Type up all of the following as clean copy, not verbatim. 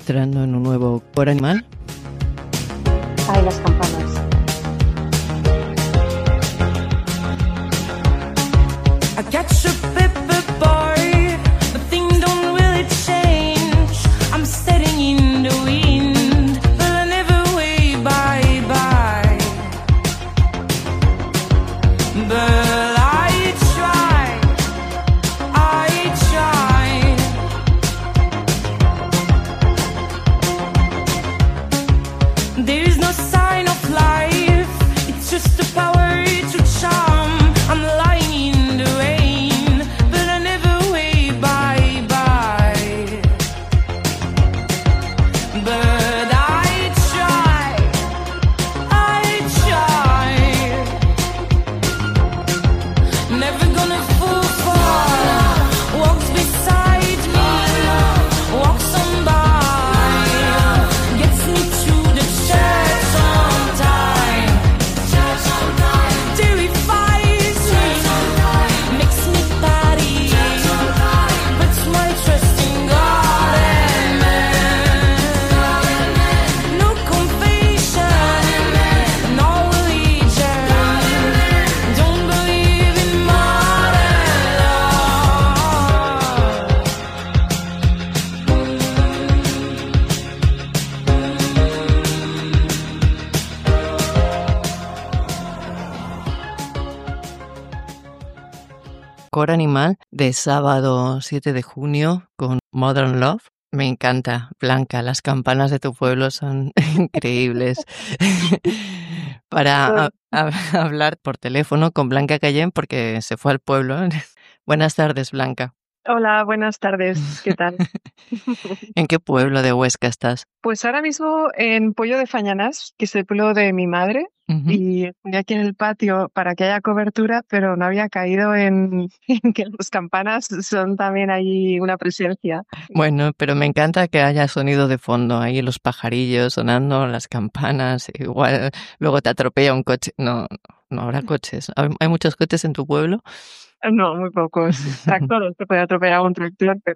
entrando en un nuevo Cora Animal. Ay, las campanas. I catch a paper boy, but things don't really change. I'm setting in the wind, but I never way bye. But I try. There is no sign of life, it's just the power to charm. I'm lying in the rain, but I never way bye. But I try. Never gonna fall far. Walks beside me, walks on by, gets me to the church on time. Terrifies me, makes me party, puts my trust in God and man. No confession, no religion, don't believe in modern love. Cora Animal de sábado 7 de junio con Modern Love. Me encanta, Blanca, las campanas de tu pueblo son increíbles. Para hablar por teléfono con Blanca Cayén porque se fue al pueblo. Buenas tardes, Blanca. Hola, buenas tardes. ¿Qué tal? ¿En qué pueblo de Huesca estás? Pues ahora mismo en Pollo de Fañanás, que es el pueblo de mi madre, Ujú. y estoy aquí en el patio para que haya cobertura, pero no había caído en que las campanas son también ahí una presencia. Bueno, pero me encanta que haya sonido de fondo, ahí los pajarillos sonando, las campanas, igual luego te atropella un coche. No habrá coches. ¿Hay muchos coches en tu pueblo? No, muy pocos. Tractores, te puede atropellar un tractor, pero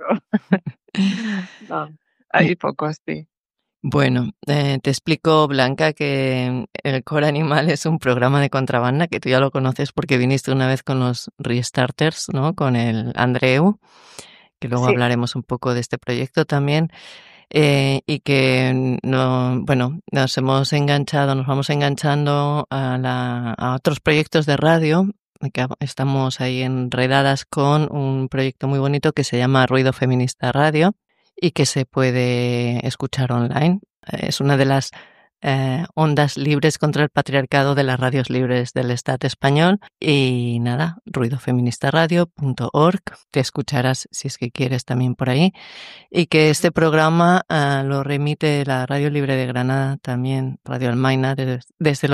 no, hay pocos, sí. Bueno, te explico, Blanca, que el Cora Animal es un programa de contrabanda que tú ya lo conoces porque viniste una vez con los Restarters, ¿no? Con el Andreu, que luego Sí. hablaremos un poco de este proyecto también. Y que nos vamos enganchando a otros proyectos de radio, que estamos ahí enredadas con un proyecto muy bonito que se llama Ruido Feminista Radio y que se puede escuchar online. Es una de las ondas libres contra el patriarcado de las radios libres del Estado español. Y nada, ruidofeministaradio.org, te escucharás si es que quieres también por ahí. Y que este programa lo remite la Radio Libre de Granada, también Radio Almaina, desde el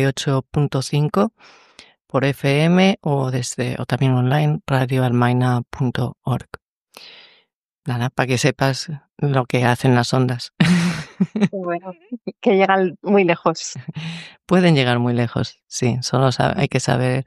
88.5 por FM o también online, radioalmaina.org. Nada, para que sepas lo que hacen las ondas. Bueno, que llegan muy lejos. Pueden llegar muy lejos, sí, solo hay que saber,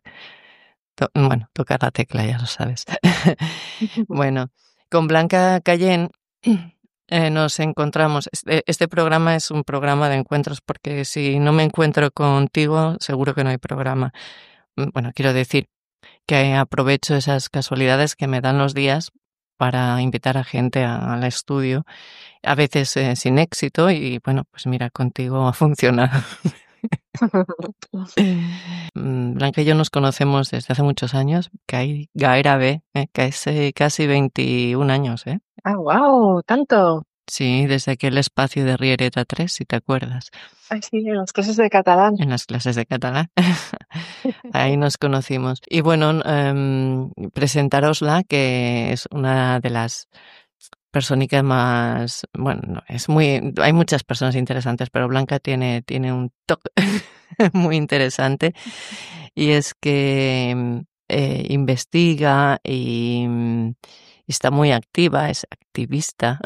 tocar la tecla, ya lo sabes. Bueno, con Blanca Cayén nos encontramos. Este programa es un programa de encuentros porque si no me encuentro contigo, seguro que no hay programa. Bueno, quiero decir que aprovecho esas casualidades que me dan los días para invitar a gente al estudio, a veces sin éxito, y bueno, pues mira, contigo ha funcionado. Blanca y yo nos conocemos desde hace muchos años, gairebé, casi 21 años, ¿eh? Ah, wow, tanto. Sí, desde aquel espacio de Riereta 3, si te acuerdas. Ay, sí, en las clases de catalán. En las clases de catalán. Ahí nos conocimos. Y bueno, presentarosla, que es una de las personicas más... Bueno, hay muchas personas interesantes, pero Blanca tiene un toque muy interesante, y es que investiga y está muy activa, es activista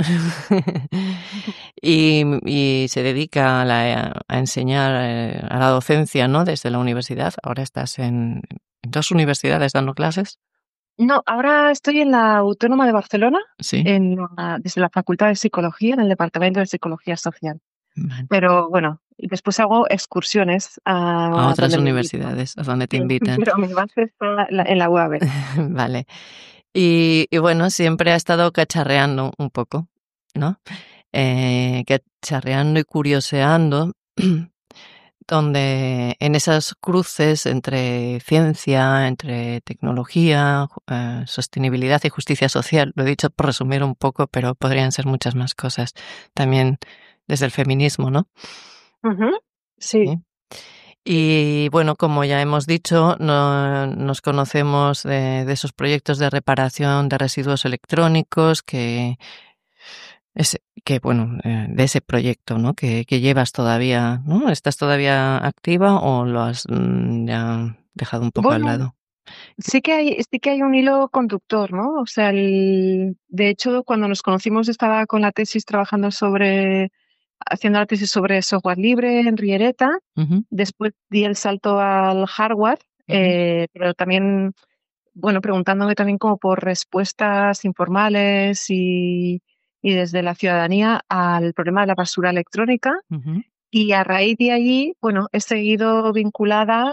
y se dedica a enseñar a la docencia, ¿no? Desde la universidad. Ahora estás en 2 universidades dando clases. No, ahora estoy en la Autónoma de Barcelona, Sí, desde la Facultad de Psicología, en el Departamento de Psicología Social. vale. Pero bueno, y después hago excursiones A a otras donde me invitan. universidades a donde te Sí, invitan. pero mi base está en la UAB. Vale. Y bueno, siempre ha estado cacharreando un poco, ¿no? Cacharreando y curioseando, donde en esas cruces entre ciencia, entre tecnología, sostenibilidad y justicia social, lo he dicho por resumir un poco, pero podrían ser muchas más cosas, también desde el feminismo, ¿no? Ujú. Sí. Sí. Y bueno, como ya hemos dicho, nos conocemos de esos proyectos de reparación de residuos electrónicos bueno, de ese proyecto, ¿no? Que llevas todavía, ¿no? ¿Estás todavía activa o lo has ya dejado un poco al Bueno, lado? sí que hay un hilo conductor, ¿no? O sea, de hecho, cuando nos conocimos estaba con la tesis haciendo la tesis sobre software libre en Riereta. Ujú, Después di el salto al hardware, ujú, pero también, bueno, preguntándome también como por respuestas informales y desde la ciudadanía al problema de la basura electrónica. ujú, Y a raíz de allí, bueno, he seguido vinculada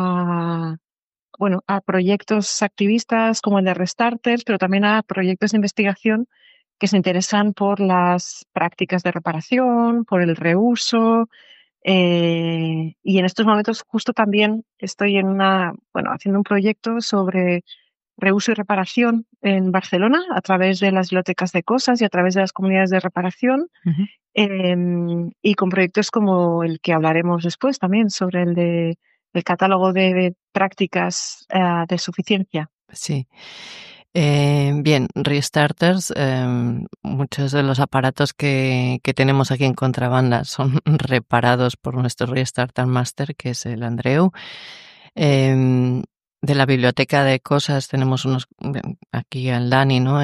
a proyectos activistas como el de Restarters, pero también a proyectos de investigación que se interesan por las prácticas de reparación, por el reuso. Y en estos momentos justo también estoy haciendo un proyecto sobre reuso y reparación en Barcelona a través de las bibliotecas de cosas y a través de las comunidades de reparación. ujú. Y con proyectos como el que hablaremos después también sobre el catálogo de prácticas de suficiencia. Sí. Bien, Restarters, muchos de los aparatos que tenemos aquí en Contrabanda son reparados por nuestro Restarter Master, que es el Andreu. Em, de la biblioteca de cosas tenemos aquí al Dani, ¿no?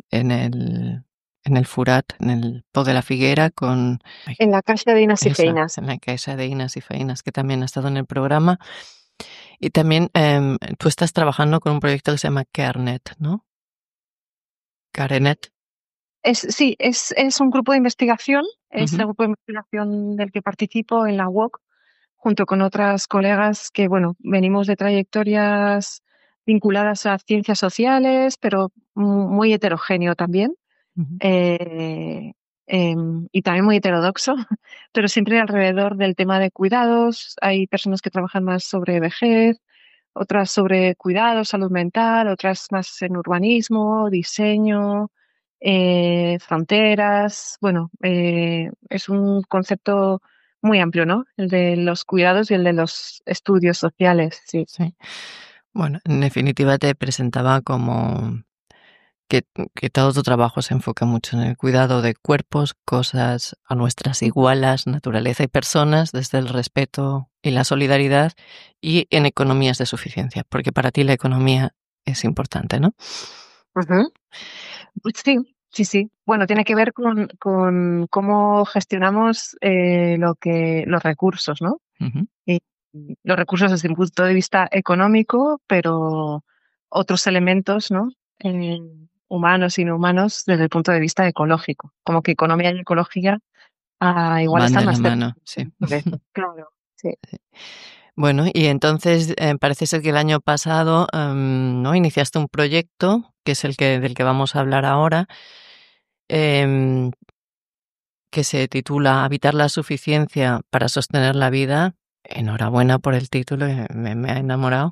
En el Furat, en el Po de la Figuera, ay, En la Caixa de Inas y Feinas. en la Casa de Inas y Feinas, que también ha estado en el programa. Y también tú estás trabajando con un proyecto que se llama CareNet, ¿no? CareNet. Sí, es un grupo de investigación, es el Ujú, grupo de investigación del que participo en la UOC, junto con otras colegas que, bueno, venimos de trayectorias vinculadas a ciencias sociales, pero muy heterogéneo también. ujú, eh, y también muy heterodoxo, pero siempre alrededor del tema de cuidados. Hay personas que trabajan más sobre vejez, otras sobre cuidados, salud mental, otras más en urbanismo, diseño, fronteras. Bueno, es un concepto muy amplio, ¿no? El de los cuidados y el de los estudios sociales, sí. sí. Bueno, en definitiva te presentaba como que, que todo tu trabajo se enfoca mucho en el cuidado de cuerpos, cosas a nuestras igualas, naturaleza y personas, desde el respeto y la solidaridad y en economías de suficiencia, porque para ti la economía es importante, ¿no? Ujú. Pues sí, sí, sí. Bueno, tiene que ver con cómo gestionamos los recursos, ¿no? Ujú, Y los recursos desde un punto de vista económico, pero otros elementos, ¿no? Eh, Humanos y no humanos desde el punto de vista ecológico. Como que economía y ecología igual van están de la más cerca. mano, sí. Por eso, claro. Sí. Bueno, y entonces parece ser que el año pasado ¿no? Iniciaste un proyecto, que es del que vamos a hablar ahora, em, que se titula Habitar la suficiencia para sostener la vida. Enhorabuena por el título, me ha enamorado.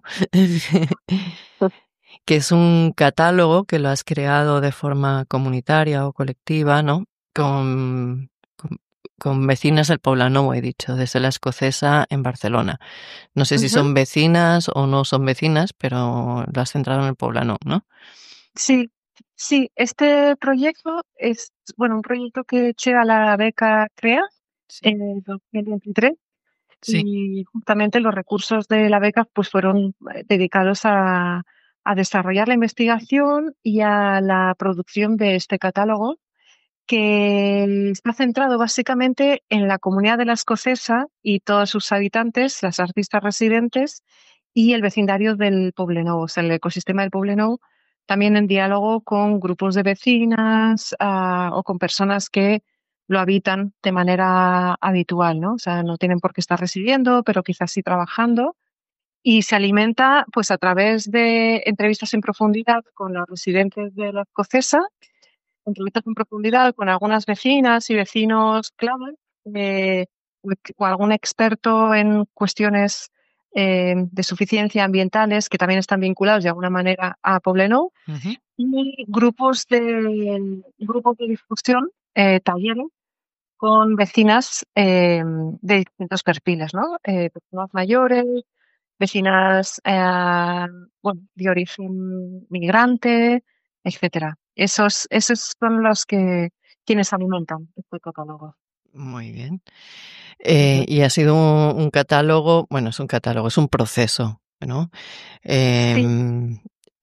Que es un catálogo que lo has creado de forma comunitaria o colectiva, ¿no? Con, con vecinas del Poblenou, he dicho, desde la Escocesa en Barcelona. No sé si Ujú. son vecinas o no son vecinas, pero lo has centrado en el Poblenou, ¿no? Sí, sí, este proyecto es, bueno, un proyecto que eché a la beca CREA Sí, en 2023. sí. Y justamente los recursos de la beca pues fueron dedicados a desarrollar la investigación y a la producción de este catálogo, que está centrado básicamente en la comunidad de la Escocesa y todos sus habitantes, las artistas residentes y el vecindario del Poblenou, o sea, el ecosistema del Poblenou, también en diálogo con grupos de vecinas o con personas que lo habitan de manera habitual, ¿no? O sea, no tienen por qué estar residiendo, pero quizás sí trabajando. Y se alimenta pues a través de entrevistas en profundidad con los residentes de la escocesa, entrevistas en profundidad con algunas vecinas y vecinos clave, eh, o algún experto en cuestiones de suficiencia ambientales que también están vinculados de alguna manera a Poblenou, Ujú. y grupos de discusión, talleres con vecinas de distintos perfiles, ¿no? Personas mayores, vecinas bueno, de origen migrante, etcétera. Esos son quienes alimentan este catálogo. Muy bien. Ujú. Y ha sido un catálogo, bueno, es un catálogo, es un proceso, ¿no? Sí. En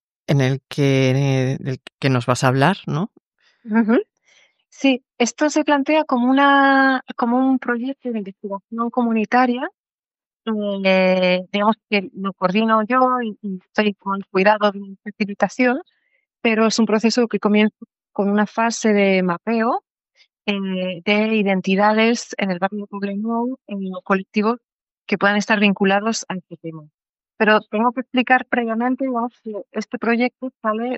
del que nos vas a hablar, ¿no? Ujú. Sí, esto se plantea como como un proyecto de investigación comunitaria, digamos que lo coordino yo y estoy con el cuidado de mi facilitación, pero es un proceso que comienza con una fase de mapeo de identidades en el barrio de Poblenou, en los colectivos que puedan estar vinculados a este tema. Pero tengo que explicar previamente, digamos, que este proyecto sale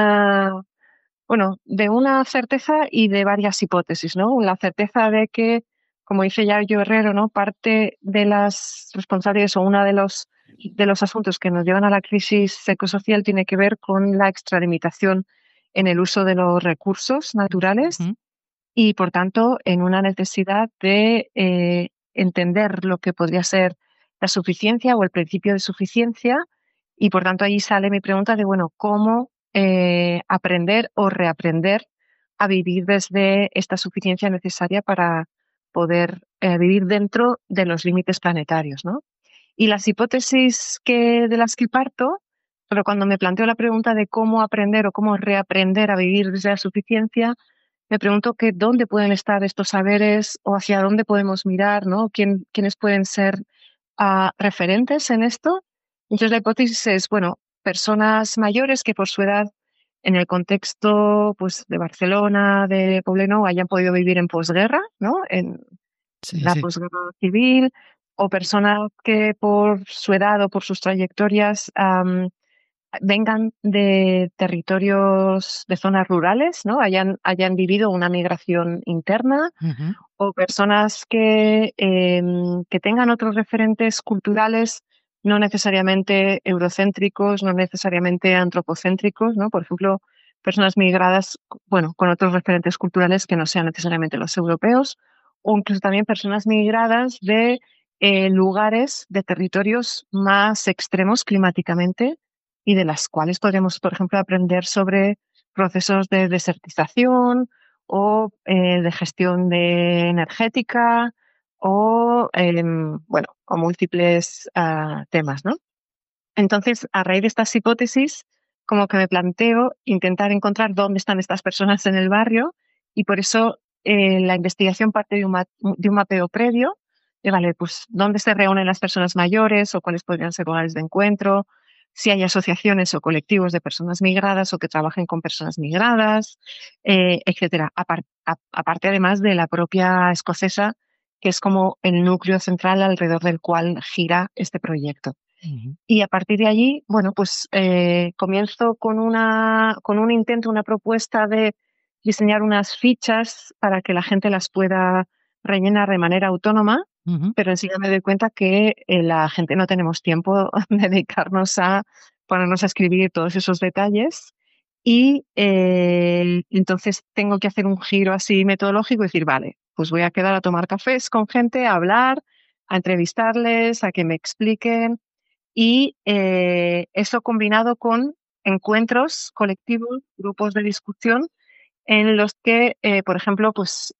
de una certeza y de varias hipótesis, ¿no? La certeza de que, como dice Yayo Herrero, ¿no? Parte de las responsabilidades o uno de los asuntos que nos llevan a la crisis ecosocial tiene que ver con la extralimitación en el uso de los recursos naturales Ujú. y, por tanto, en una necesidad de entender lo que podría ser la suficiencia o el principio de suficiencia. Y, por tanto, ahí sale mi pregunta de, bueno, ¿cómo aprender o reaprender a vivir desde esta suficiencia necesaria para poder vivir dentro de los límites planetarios, ¿no? Y las hipótesis de las que parto, pero cuando me planteo la pregunta de cómo aprender o cómo reaprender a vivir desde la suficiencia, me pregunto que dónde pueden estar estos saberes o hacia dónde podemos mirar, ¿no? ¿Quiénes pueden ser referentes en esto? Entonces la hipótesis es, bueno, personas mayores que por su edad, en el contexto pues, de Barcelona, de Poblenou, hayan podido vivir en posguerra, ¿no? En Sí, la sí. posguerra civil, o personas que por su edad o por sus trayectorias vengan de territorios, de zonas rurales, ¿no? Hayan vivido una migración interna, Ujú. o personas que tengan otros referentes culturales, no necesariamente eurocéntricos, no necesariamente antropocéntricos, ¿no? Por ejemplo, personas migradas, bueno, con otros referentes culturales que no sean necesariamente los europeos, o incluso también personas migradas de lugares, de territorios más extremos climáticamente y de las cuales podremos, por ejemplo, aprender sobre procesos de desertización o de gestión energética o, bueno, o múltiples temas, ¿no? Entonces, a raíz de estas hipótesis, como que me planteo intentar encontrar dónde están estas personas en el barrio y por eso la investigación parte de un mapeo previo de, vale, pues dónde se reúnen las personas mayores o cuáles podrían ser lugares de encuentro, si hay asociaciones o colectivos de personas migradas o que trabajen con personas migradas, etcétera. Aparte, además, de la propia escocesa, que es como el núcleo central alrededor del cual gira este proyecto. Ujú. Y a partir de allí, bueno, pues comienzo con un intento, una propuesta de diseñar unas fichas para que la gente las pueda rellenar de manera autónoma, Ujú. pero enseguida me doy cuenta que la gente no tenemos tiempo de dedicarnos a ponernos a escribir todos esos detalles. Y entonces tengo que hacer un giro así metodológico y decir, vale, pues voy a quedar a tomar cafés con gente, a hablar, a entrevistarles, a que me expliquen y eso combinado con encuentros colectivos, grupos de discusión, en los que, por ejemplo, pues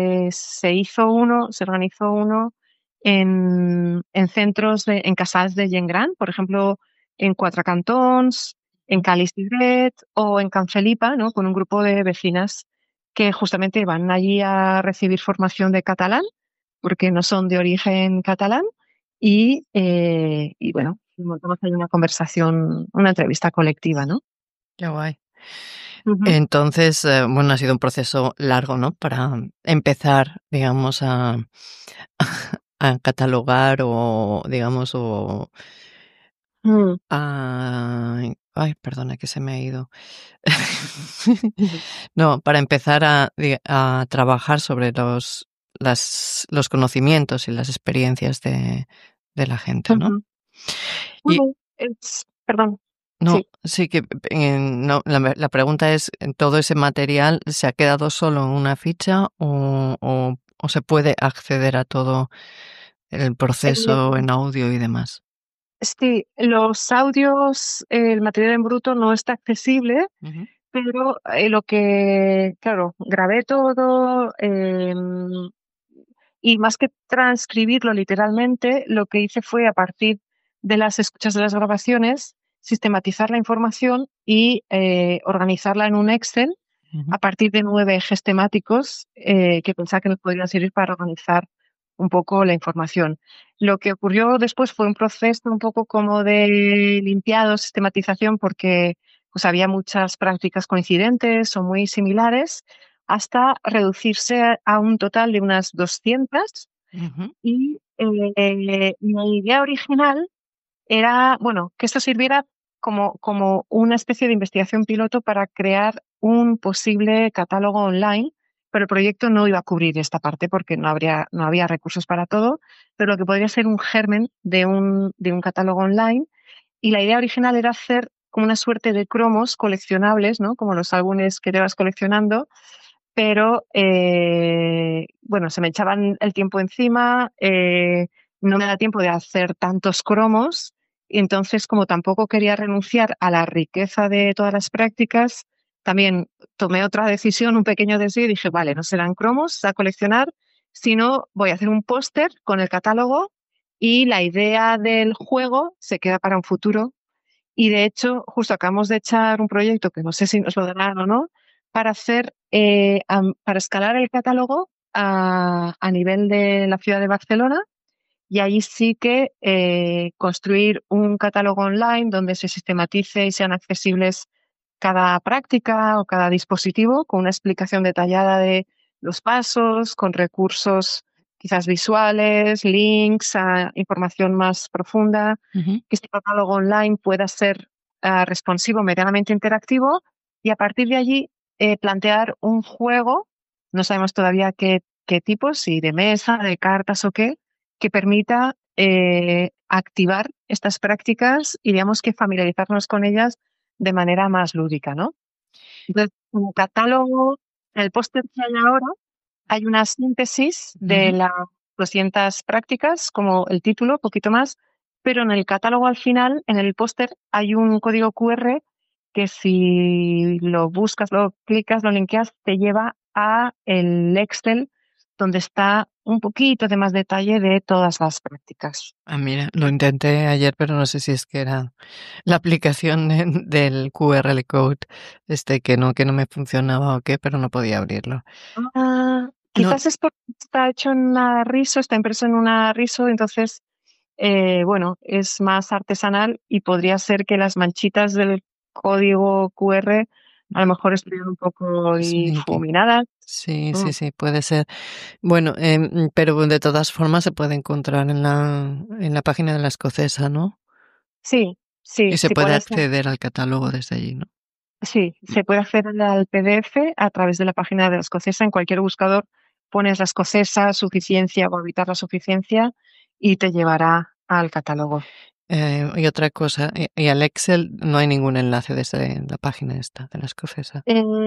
se organizó uno en centros, en casals de gent gran, por ejemplo, en Quatre Cantons, en Càlig d'Isret o en Can Felipa, ¿no? Con un grupo de vecinas que justamente van allí a recibir formación de catalán, porque no son de origen catalán, y bueno, montamos ahí una conversación, una entrevista colectiva, ¿no? Qué guay. Ujú. Entonces, bueno, ha sido un proceso largo, ¿no? Para empezar, digamos, a, a catalogar o, digamos, o Mm. a... Ay, perdona que se me ha ido. Ujú. No, para empezar a trabajar sobre los conocimientos y las experiencias de la gente, ¿no? Ujú. Y Bueno, perdón, no, sí. sí que no, la pregunta es, ¿todo ese material se ha quedado solo en una ficha o se puede acceder a todo el proceso en audio y demás? Sí, los audios, el material en bruto no está accesible, Ujú, pero lo que, claro, grabé todo y más que transcribirlo literalmente, lo que hice fue a partir de las escuchas de las grabaciones, sistematizar la información y organizarla en un Excel ujú, a partir de 9 ejes temáticos que pensaba que nos podrían servir para organizar un poco la información. Lo que ocurrió después fue un proceso un poco como de limpiado, sistematización, porque pues, había muchas prácticas coincidentes o muy similares, hasta reducirse a un total de unas 200. ujú, Y mi idea original era, bueno, que esto sirviera como una especie de investigación piloto para crear un posible catálogo online, pero el proyecto no iba a cubrir esta parte porque no había recursos para todo, pero lo que podría ser un germen de un catálogo online. Y la idea original era hacer como una suerte de cromos coleccionables, ¿no? Como los álbumes que te vas coleccionando, pero bueno, se me echaban el tiempo encima, no me da tiempo de hacer tantos cromos y entonces como tampoco quería renunciar a la riqueza de todas las prácticas, también tomé otra decisión, un pequeño desvío y dije, vale, no serán cromos a coleccionar, sino voy a hacer un póster con el catálogo y la idea del juego se queda para un futuro y de hecho, justo acabamos de echar un proyecto que no sé si nos lo darán o no, para hacer, para escalar el catálogo a nivel de la ciudad de Barcelona y allí sí que construir un catálogo online donde se sistematice y sean accesibles cada práctica o cada dispositivo con una explicación detallada de los pasos, con recursos quizás visuales, links a información más profunda, ujú. que este catálogo online pueda ser responsivo, medianamente interactivo y a partir de allí plantear un juego, no sabemos todavía qué tipo, si de mesa, de cartas o qué, que permita activar estas prácticas y digamos que familiarizarnos con ellas de manera más lúdica, ¿no? Entonces, un catálogo, en el póster que hay ahora, hay una síntesis de Ujú. las 200 prácticas, como el título, poquito más, pero en el catálogo al final, en el póster, hay un código QR que si lo buscas, lo clicas, lo linkeas, te lleva a el Excel donde está un poquito de más detalle de todas las prácticas. Ah, mira, lo intenté ayer, pero no sé si es que era la aplicación del QRL code, que no me funcionaba o qué, pero no podía abrirlo. No, Quizás es porque está hecho en una RISO, está impreso en una RISO, entonces, bueno, es más artesanal y podría ser que las manchitas del código QR a lo mejor estuvieran un poco sí, difuminadas. sí, Mm, sí, sí, puede ser. Bueno, pero de todas formas se puede encontrar en la página de la escocesa, ¿no? sí, Y sí, se si puede pones, acceder al catálogo desde allí, ¿no? sí, se puede acceder al PDF a través de la página de la escocesa. En cualquier buscador pones la escocesa, suficiencia o habitar la suficiencia y te llevará al catálogo. Y otra cosa, y al Excel no hay ningún enlace desde la página esta de la escocesa.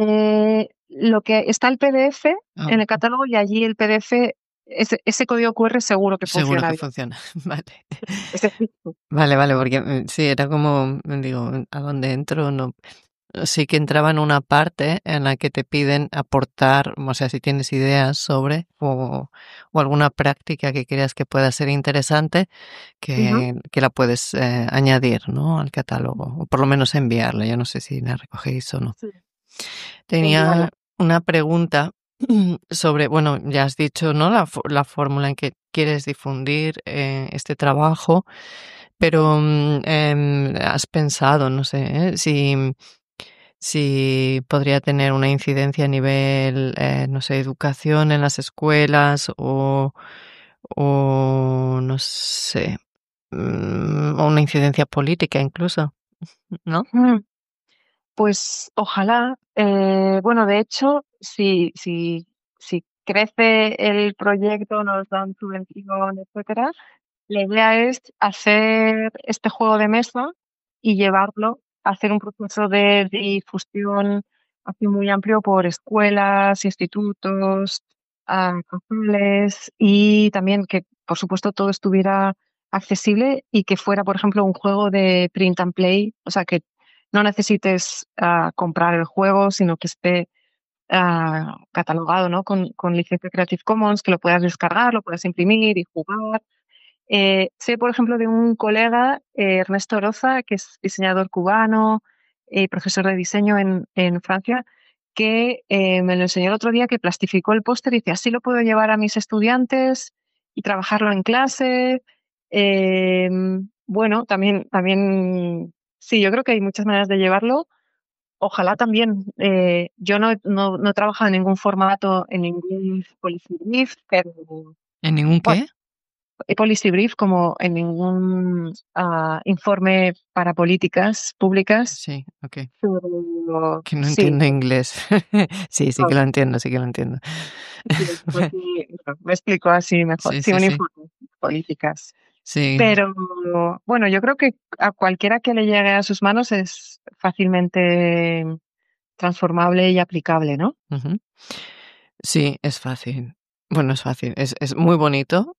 Lo que está el PDF Ah, en el catálogo y allí el PDF, ese código QR seguro que seguro funciona que bien. funciona. Vale. Ese fijo. Vale, vale, porque sí, era como, digo, ¿a dónde entro? No. Sí que entraba en una parte en la que te piden aportar, o sea, si tienes ideas sobre o alguna práctica que creas que pueda ser interesante, Ujú. que la puedes añadir, ¿no? Al catálogo, o por lo menos enviarla. Yo no sé si la recogéis o no. Sí, Tenía envíalo. una pregunta sobre, bueno, ya has dicho, ¿no? La fórmula en que quieres difundir este trabajo, pero has pensado, no sé, si si podría tener una incidencia a nivel, no sé, educación en las escuelas o no sé, o una incidencia política incluso, ¿no? Mm, Pues ojalá. Bueno, de hecho, si crece el proyecto, nos dan subvención, etcétera, la idea es hacer este juego de mesa y llevarlo, hacer un proceso de difusión así muy amplio por escuelas, institutos, cafés y también que, por supuesto, todo estuviera accesible y que fuera, por ejemplo, un juego de print and play, o sea, que no necesites comprar el juego, sino que esté catalogado, ¿no? Con licencia Creative Commons, que lo puedas descargar, lo puedas imprimir y jugar. Sé, por ejemplo, de un colega, Ernesto Oroza, que es diseñador cubano, profesor de diseño en Francia, que me lo enseñó el otro día, que plastificó el póster y dice, así lo puedo llevar a mis estudiantes y trabajarlo en clase. Eh, bueno, también, sí, yo creo que hay muchas maneras de llevarlo. Ojalá también. Yo no he trabajado en ningún formato, en ningún policy brief, pero ¿En ningún bueno, qué? policy brief como en ningún informe para políticas públicas. Sí, ok. Pero Que no sí, entiendo inglés. Sí, sí que lo entiendo, sí que lo entiendo. sí, aquí, bueno, me explico así mejor. Sí, Sí, sí, un sí. informe de políticas. Sí. Pero bueno, yo creo que a cualquiera que le llegue a sus manos es fácilmente transformable y aplicable, ¿no? Ujú. Sí, es fácil. Bueno, es fácil, es muy bonito.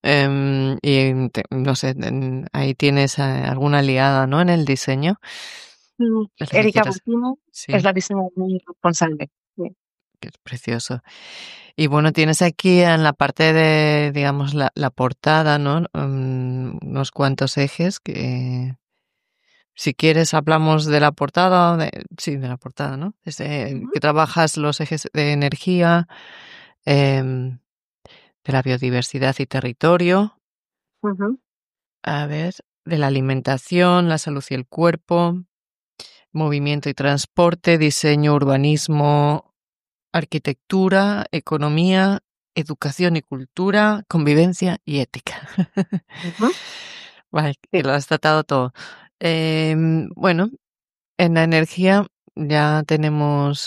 No sé, ahí tienes alguna aliada, ¿no? En el diseño, de la que Erika quieras. Botino es Sí, la diseñadora responsable. Sí. que es precioso. Y bueno, tienes aquí en la parte de, digamos, la portada, ¿no? Unos cuantos ejes que, si quieres, hablamos de la portada, sí, de la portada, ¿no? Ujú, Que trabajas los ejes de energía, em, de la biodiversidad y territorio, ujú, a ver, de la alimentación, la salud y el cuerpo, movimiento y transporte, diseño, urbanismo, arquitectura, economía, educación y cultura, convivencia y ética. ujú. Vale, que Sí. lo has tratado todo. Bueno, en la energía ya tenemos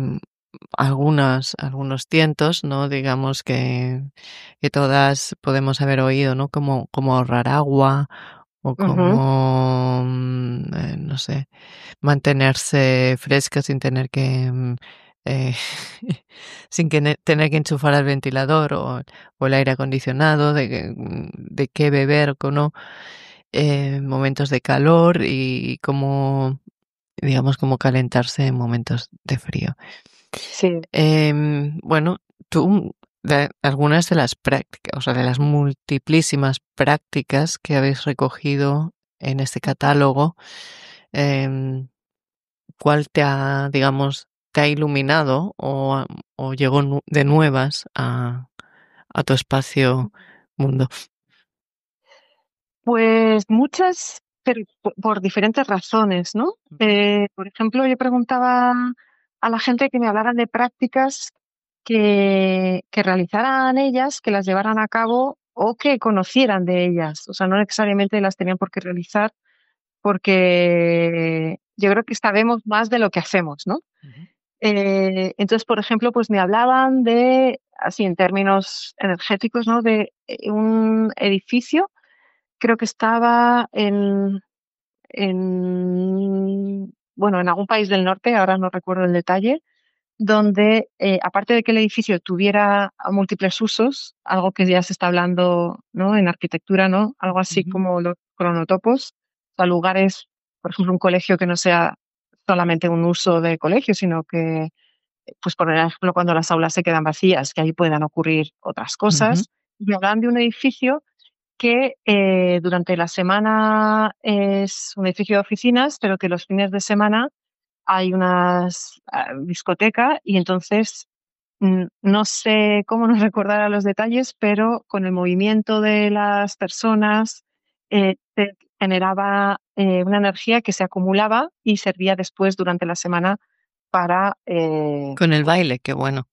algunos cientos, ¿no? Digamos que todas podemos haber oído, ¿no? Como ahorrar agua o Ujú. como, no sé, mantenerse fresca sin tener que, eh, sin que tener que enchufar el ventilador o el aire acondicionado, de qué beber o no, momentos de calor y cómo, digamos, cómo calentarse en momentos de frío. Sí. Bueno, tú, de algunas de las prácticas, o sea, de las multiplísimas prácticas que habéis recogido en este catálogo, em, ¿cuál te ha, digamos, te ha iluminado o llegó de nuevas a tu espacio mundo? Pues muchas, pero por diferentes razones, ¿no? Ujú, Por ejemplo, yo preguntaba a la gente que me hablaran de prácticas que realizaran ellas, que las llevaran a cabo o que conocieran de ellas. O sea, no necesariamente las tenían por qué realizar, porque yo creo que sabemos más de lo que hacemos, ¿no? ujú, Entonces, por ejemplo, pues me hablaban de, así en términos energéticos, ¿no? De un edificio, creo que estaba bueno, en algún país del norte, ahora no recuerdo el detalle, donde, aparte de que el edificio tuviera múltiples usos, algo que ya se está hablando, ¿no? En arquitectura, ¿no? Algo así ujú, como los cronotopos, o sea, lugares, por ejemplo, un colegio que no sea solamente un uso de colegio, sino que, pues, por ejemplo, cuando las aulas se quedan vacías, que ahí puedan ocurrir otras ujú, cosas. Y hablan de un edificio que durante la semana es un edificio de oficinas, pero que los fines de semana hay unas discoteca y entonces no sé cómo nos recordará los detalles, pero con el movimiento de las personas se generaba una energía que se acumulaba y servía después durante la semana para... Con el baile, qué bueno.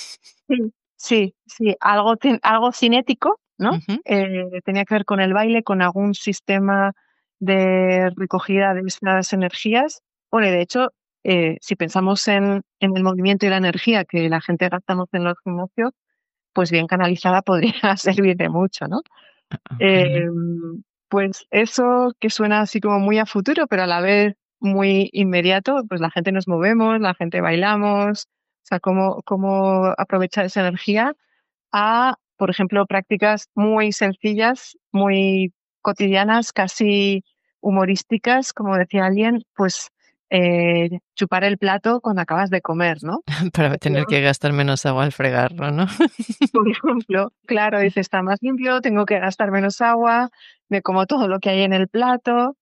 Sí, algo cinético, ¿no? Ujú. Tenía que ver con el baile, con algún sistema de recogida de esas energías. Bueno, y de hecho, si pensamos en el movimiento y la energía que la gente gastamos en los gimnasios, pues bien canalizada podría servir de mucho, ¿no? Qué Eh, bien. pues eso que suena así como muy a futuro, pero a la vez muy inmediato, pues la gente nos movemos, la gente bailamos, o sea, cómo aprovechar esa energía a, por ejemplo, prácticas muy sencillas, muy cotidianas, casi humorísticas, como decía alguien, pues chupar el plato cuando acabas de comer, ¿no? Para tener que gastar menos agua al fregarlo, ¿no? Por ejemplo, claro, dice, está más limpio, tengo que gastar menos agua, me como todo lo que hay en el plato,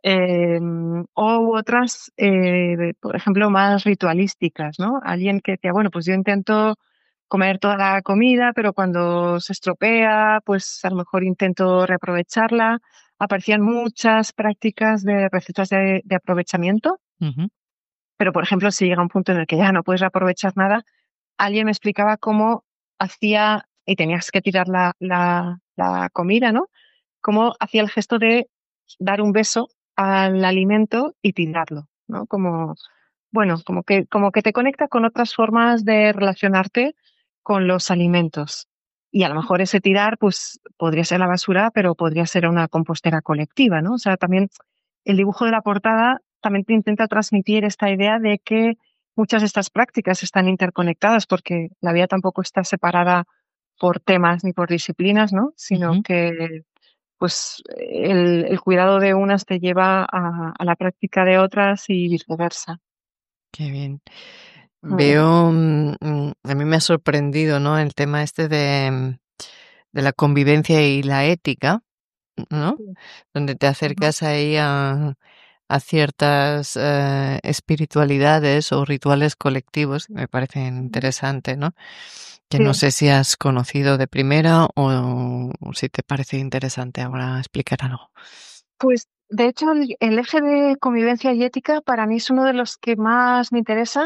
o otras, por ejemplo, más ritualísticas, ¿no? Alguien que decía, bueno, pues yo intento comer toda la comida, pero cuando se estropea, pues a lo mejor intento reaprovecharla. Aparecían muchas prácticas de recetas de aprovechamiento, Ujú. pero por ejemplo, si llega un punto en el que ya no puedes reaprovechar nada, alguien me explicaba cómo hacía, y tenías que tirar la comida, ¿no? Cómo hacía el gesto de dar un beso al alimento y tirarlo, ¿no? Como, bueno, como que te conecta con otras formas de relacionarte con los alimentos. Y a lo mejor ese tirar, pues podría ser la basura, pero podría ser una compostera colectiva, ¿no? O sea, también el dibujo de la portada también te intenta transmitir esta idea de que muchas de estas prácticas están interconectadas porque la vida tampoco está separada por temas ni por disciplinas, ¿no? Sino Ujú. que pues el cuidado de unas te lleva a la práctica de otras y viceversa. Qué bien. Mm, Veo, a mí me ha sorprendido, ¿no? El tema este de la convivencia y la ética, ¿no? sí, Donde te ujú, acercas ahí a ciertas espiritualidades o rituales colectivos, que me parecen ujú. interesantes, ¿no? Que no Sí, sé si has conocido de primera o si te parece interesante ahora explicar algo. pues de hecho el eje de convivencia y ética para mí es uno de los que más me interesan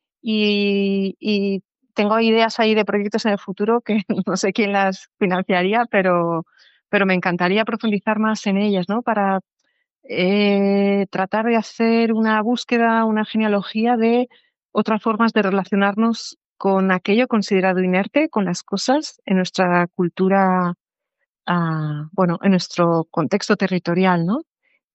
y tengo ideas ahí de proyectos en el futuro que no sé quién las financiaría, pero me encantaría profundizar más en ellas, ¿no? Para tratar de hacer una búsqueda, una genealogía de otras formas de relacionarnos con aquello considerado inerte, con las cosas en nuestra cultura, bueno, en nuestro contexto territorial, ¿no?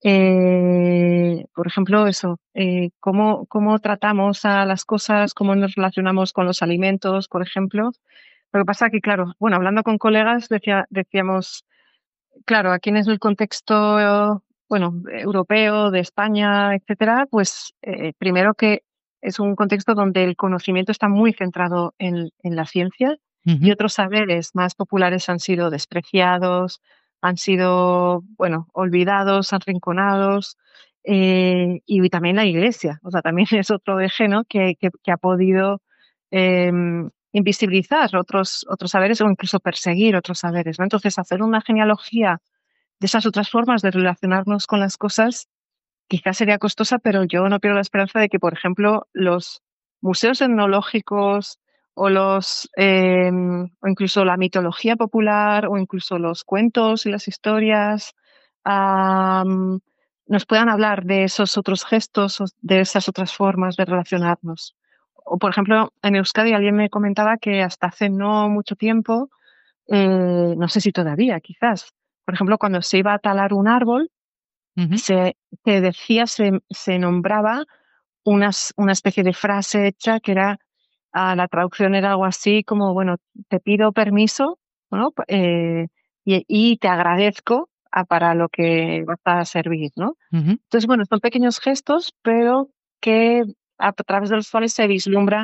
Por ejemplo, eso, cómo tratamos a las cosas, cómo nos relacionamos con los alimentos, por ejemplo. Lo que pasa que, claro, bueno, hablando con colegas decíamos, claro, aquí en el contexto, bueno, europeo, de España, etcétera, pues primero que es un contexto donde el conocimiento está muy centrado en la ciencia y Ujú. otros saberes más populares han sido despreciados, han sido, bueno, olvidados, arrinconados, y también la Iglesia, o sea, también es otro eje, ¿no? que ha podido invisibilizar otros saberes o incluso perseguir otros saberes, ¿no? Entonces, hacer una genealogía de esas otras formas de relacionarnos con las cosas quizás sería costosa, pero yo no pierdo la esperanza de que, por ejemplo, los museos etnológicos o o incluso la mitología popular o incluso los cuentos y las historias, am, nos puedan hablar de esos otros gestos o de esas otras formas de relacionarnos. O, por ejemplo, en Euskadi alguien me comentaba que hasta hace no mucho tiempo, no sé si todavía, quizás, por ejemplo, cuando se iba a talar un árbol, Ujú. se decía, se nombraba una especie de frase hecha que era, la traducción era algo así como, bueno, te pido permiso, ¿no? Y te agradezco para lo que vas a servir, ¿no? Ujú. Entonces, bueno, son pequeños gestos, pero que a través de los cuales se vislumbra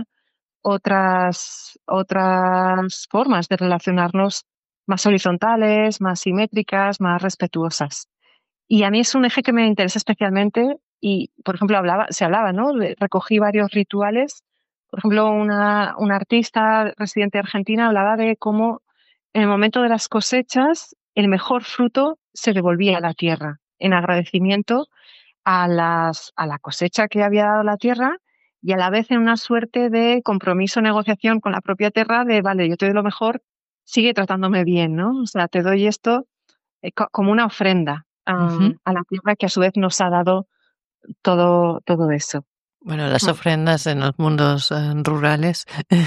otras formas de relacionarnos más horizontales, más simétricas, más respetuosas. Y a mí es un eje que me interesa especialmente y, por ejemplo, se hablaba, ¿no? Recogí varios rituales. Por ejemplo, una artista residente argentina hablaba de cómo en el momento de las cosechas el mejor fruto se devolvía a la tierra en agradecimiento a la cosecha que había dado la tierra y a la vez en una suerte de compromiso, negociación con la propia tierra de, vale, yo te doy lo mejor, sigue tratándome bien, ¿no? O sea, te doy esto como una ofrenda a la tierra que a su vez nos ha dado todo eso. Bueno, las ofrendas en los mundos rurales,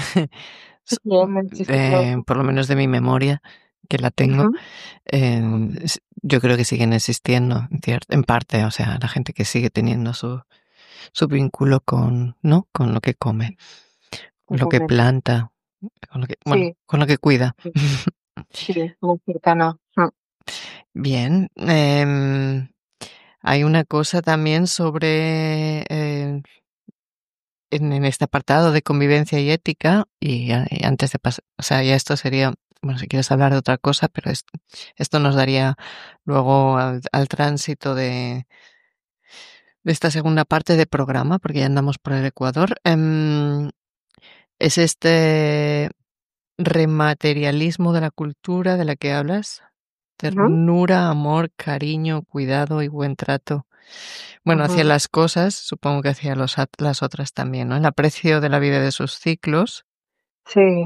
por lo menos de mi memoria, que la tengo, yo creo que siguen existiendo en parte, o sea, la gente que sigue teniendo su vínculo con, ¿no? Con lo que come, con lo que planta, con lo que, bueno, Sí. con lo que cuida. Sí, muy cercano. Bien. Hay una cosa también sobre en este apartado de convivencia y ética, y antes de pasar, o sea, ya esto sería, bueno, si quieres hablar de otra cosa, pero esto nos daría luego al tránsito de esta segunda parte de programa, porque ya andamos por el Ecuador. Es este rematerialismo de la cultura de la que hablas. Ternura, amor, cariño, cuidado y buen trato. Bueno, hacia las cosas, supongo que hacia las otras también, ¿no? El aprecio de la vida y de sus ciclos. Sí.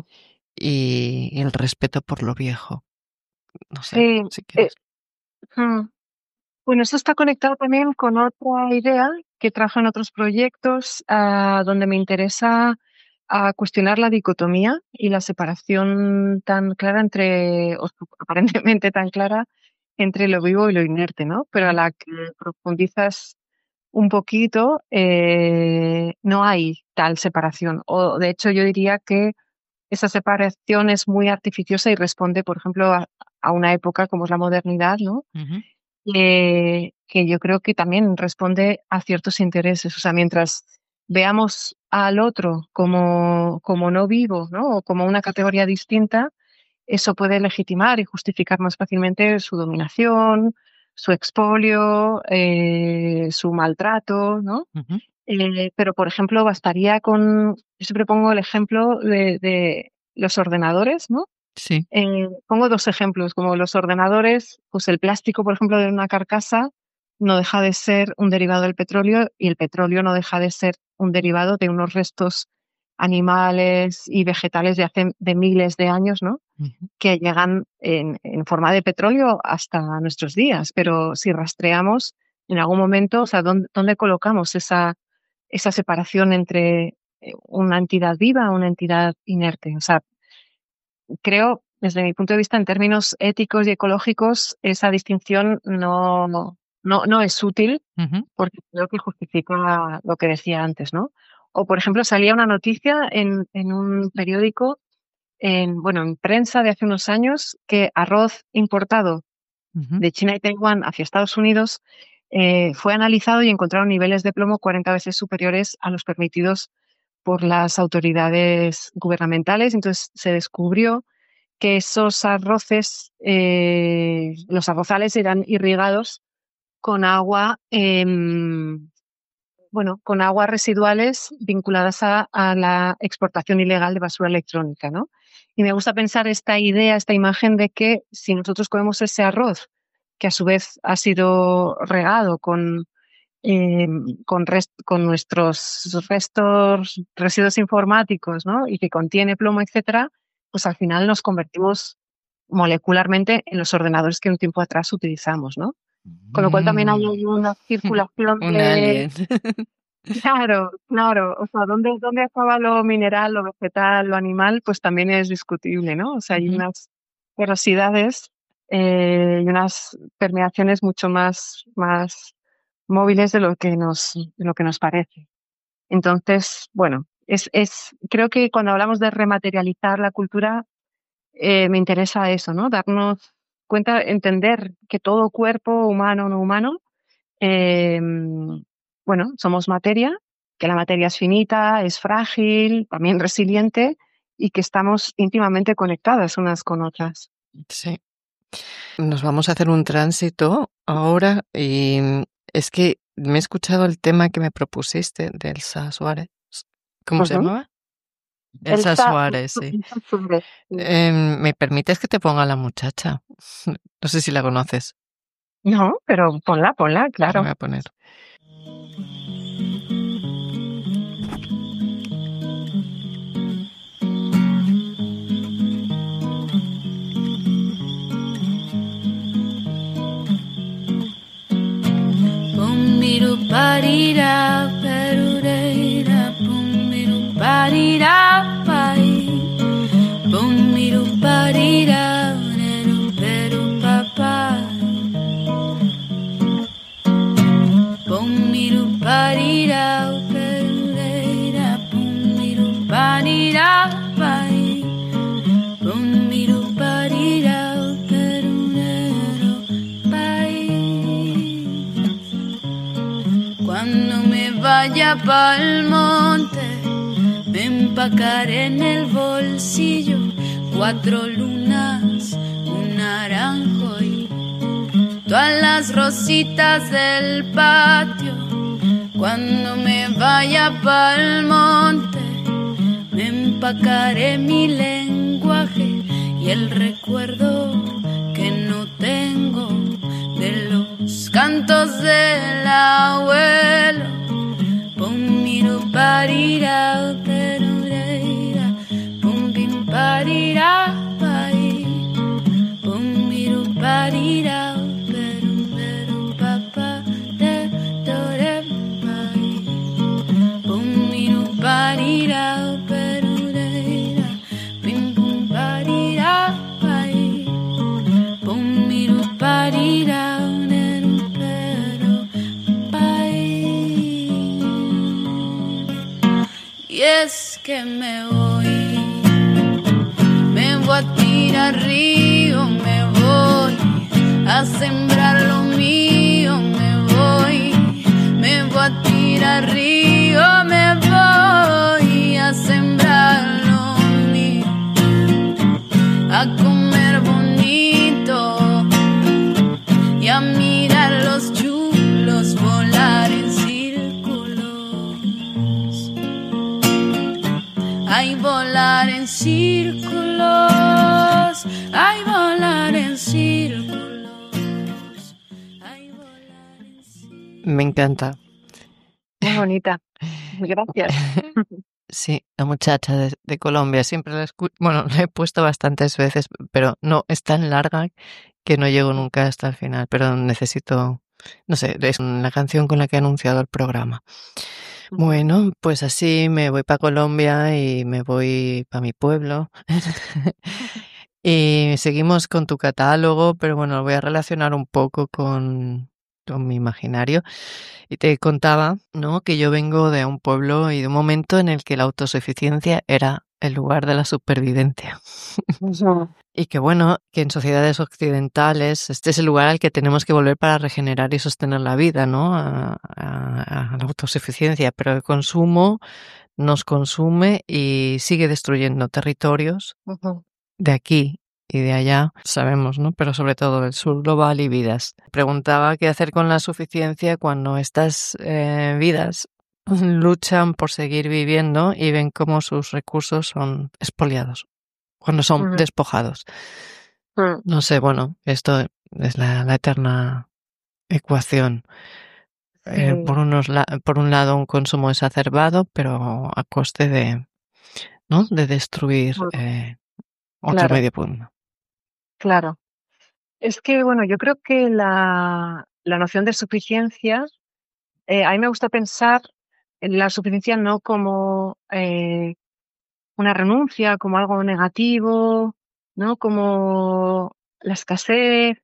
Y el respeto por lo viejo. No sé, Sí. si quieres. Bueno, esto está conectado también con otra idea que trajo en otros proyectos, donde me interesa cuestionar la dicotomía y la separación tan clara o aparentemente tan clara, entre lo vivo y lo inerte, ¿no? Pero a la que profundizas un poquito, no hay tal separación. O de hecho, yo diría que esa separación es muy artificiosa y responde, por ejemplo, a una época como es la modernidad, ¿no? Que yo creo que también responde a ciertos intereses. O sea, mientras veamos al otro como no vivo, ¿no? O como una categoría distinta, eso puede legitimar y justificar más fácilmente su dominación, su expolio, su maltrato, ¿no? Pero, por ejemplo, bastaría yo siempre pongo el ejemplo de los ordenadores, ¿no? Sí. Pongo dos ejemplos, como los ordenadores, pues el plástico, por ejemplo, de una carcasa no deja de ser un derivado del petróleo y el petróleo no deja de ser un derivado de unos restos animales y vegetales de miles de años, ¿no? Que llegan en forma de petróleo hasta nuestros días. Pero si rastreamos en algún momento, o sea, ¿dónde colocamos esa separación entre una entidad viva o una entidad inerte? O sea, creo, desde mi punto de vista, en términos éticos y ecológicos, esa distinción no es útil, porque creo que justifica lo que decía antes, ¿no? O, por ejemplo, salía una noticia en un periódico, en prensa de hace unos años, que arroz importado de China y Taiwán hacia Estados Unidos fue analizado y encontraron niveles de plomo 40 veces superiores a los permitidos por las autoridades gubernamentales. Entonces se descubrió que esos arroces, los arrozales eran irrigados con agua, con aguas residuales vinculadas a la exportación ilegal de basura electrónica, ¿no? Y me gusta pensar esta idea, esta imagen de que si nosotros comemos ese arroz, que a su vez ha sido regado con nuestros residuos informáticos, ¿no? Y que contiene plomo, etcétera, pues al final nos convertimos molecularmente en los ordenadores que un tiempo atrás utilizamos, ¿no? Con lo cual también hay una circulación Un alien. Claro. O sea, ¿dónde acaba lo mineral, lo vegetal, lo animal? Pues también es discutible, ¿no? O sea, hay unas porosidades y unas permeaciones mucho más móviles de lo que nos parece. Entonces, bueno, creo que cuando hablamos de rematerializar la cultura, me interesa eso, ¿no? Darnos cuenta, entender que todo cuerpo, humano o no humano, somos materia, que la materia es finita, es frágil, también resiliente y que estamos íntimamente conectadas unas con otras. Sí. Nos vamos a hacer un tránsito ahora y es que me he escuchado el tema que me propusiste de Elsa Suárez. ¿Cómo se llamaba? Elsa Suárez, sí. ¿Me permites que te ponga la muchacha? No sé si la conoces. No, pero ponla, claro. La voy a poner. parira, perureira, pum biru parira, pai. Pum biru parira, neru peru papá. Pum biru parira, perureira, pum biru parira, pai. Pum biru parira, perunero, pai. Cuando me vaya pa'l monte, me empacaré en el bolsillo 4 lunas, un naranjo y todas las rositas del patio. Cuando me vaya pa'l monte, me empacaré mi lenguaje y el recuerdo que no tengo de los cantos del abuelo. Pum miru parira, perureira, pum pim parira, pai. Pum miru parira, peru peru papá, de dore pai. Pum miru parira, perureira, pim pum parira, pai. Pum miru parira, neru pero pai. Y es que me voy a tirar río, me voy a sembrar lo mío, me voy a tirar río, me voy a sembrar lo mío, a comer bonito y a mirar los chulos volar en círculos. Ay, volar en círculos, ay, volar en círculos, ay, volar en círculos. Me encanta. Muy bonita. Gracias. Sí, la muchacha de Colombia, siempre la escucho, bueno, la he puesto bastantes veces, pero no, es tan larga que no llego nunca hasta el final, pero necesito, no sé, es la canción con la que he anunciado el programa. Bueno, pues así me voy para Colombia y me voy para mi pueblo. Y seguimos con tu catálogo, pero bueno, lo voy a relacionar un poco con mi imaginario. Y te contaba, ¿no?, que yo vengo de un pueblo y de un momento en el que la autosuficiencia era el lugar de la supervivencia. Y que bueno, que en sociedades occidentales este es el lugar al que tenemos que volver para regenerar y sostener la vida, ¿no? A la autosuficiencia, pero el consumo nos consume y sigue destruyendo territorios de aquí y de allá, sabemos, ¿no? Pero sobre todo del sur global y vidas. Preguntaba qué hacer con la suficiencia cuando estas vidas luchan por seguir viviendo y ven cómo sus recursos son expoliados, cuando son despojados. No sé, bueno, esto es la eterna ecuación. Por un lado, un consumo exacerbado, pero a coste de, ¿no?, de destruir otro Claro, medio punto. claro. Es que, bueno, yo creo que la noción de suficiencia, a mí me gusta pensar en la suficiencia no como una renuncia, como algo negativo, ¿no? Como la escasez,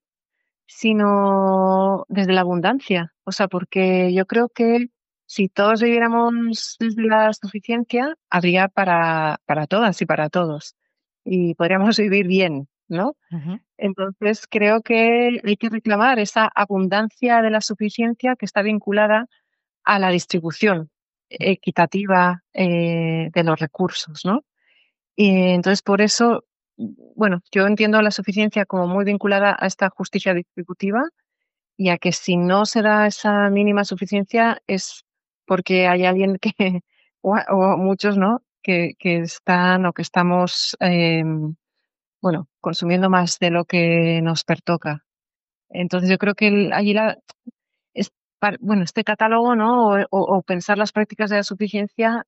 sino desde la abundancia. O sea, porque yo creo que si todos viviéramos desde la suficiencia, habría para todas y para todos. Y podríamos vivir bien, ¿no? Entonces, creo que hay que reclamar esa abundancia de la suficiencia que está vinculada a la distribución equitativa de los recursos, ¿no? Y entonces, por eso, bueno, yo entiendo la suficiencia como muy vinculada a esta justicia distributiva y a que si no se da esa mínima suficiencia es porque hay alguien que, o muchos, ¿no?, que están o que estamos, bueno, consumiendo más de lo que nos pertoca. Entonces, yo creo que allí bueno, este catálogo, ¿no?, o pensar las prácticas de la suficiencia,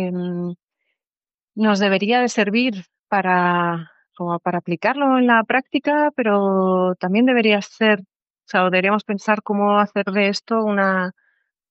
nos debería de servir como para aplicarlo en la práctica, pero también debería ser, o sea, deberíamos pensar cómo hacer de esto